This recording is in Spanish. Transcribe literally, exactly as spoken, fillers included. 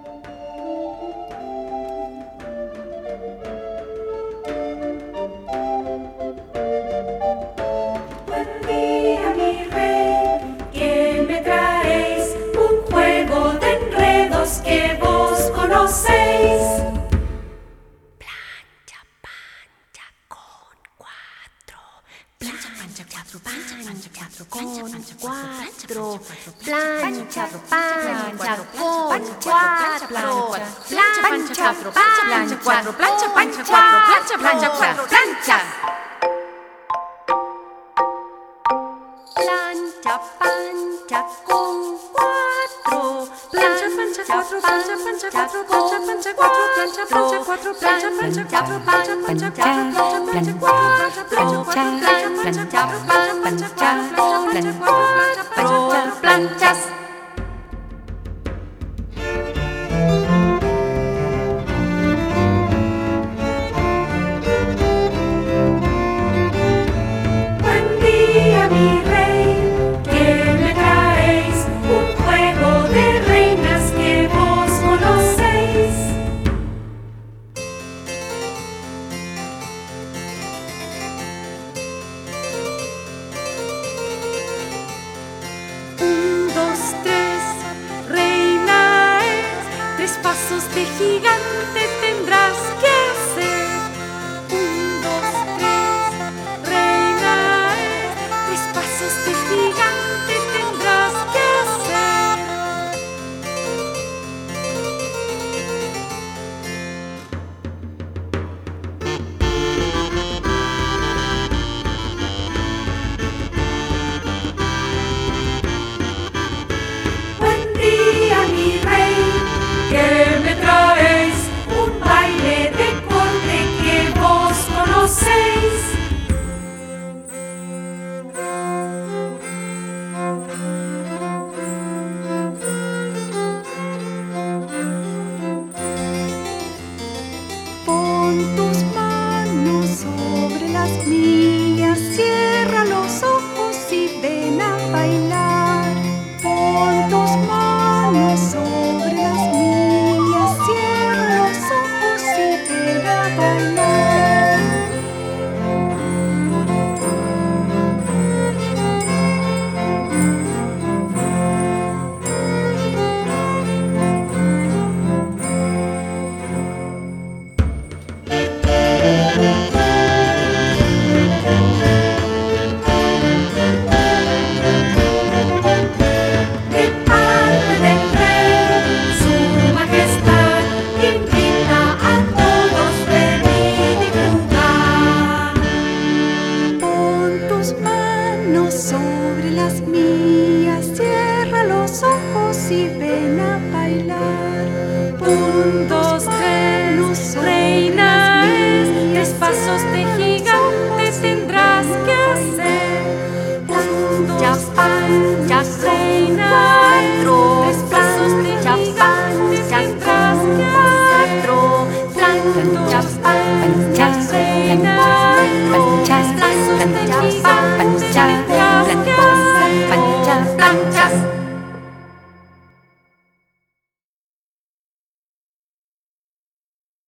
cuatro, plancha, plancha, con cuatro, plancha, plancha, cuatro, plancha, plancha, cuatro, plancha, plancha, cuatro, plancha. Plancha, plancha, con cuatro, plancha, plancha, cuatro, plancha, plancha, cuatro, plancha, plancha, cuatro, plancha, plancha, cuatro, plancha, plancha, cuatro, plancha, plancha, cuatro, plancha, plancha, cuatro, plancha, plancha, plancha, cuatro, planchas. Buen día, mi rey, ¿qué me traéis? Un juego de reinas que vos conocéis. Un, dos, tres, reina es, tres pasos de gigante tendrás que hacer. Un, dos, tres, reina es, tres pasos de gigante tendrás que hacer. Buen día, mi rey, ¿qué me traéis? Un baile de corte que vos conocéis. Pon tus manos sobre las mías, cierra los ojos y ven a bailar. Pon tus manos sobre las mías, cierra los ojos y ven a bailar. De parte del rey, su majestad invita a todos venir y jugar. Pon tus manos sobre las mías, cierra los ojos y ven a bailar.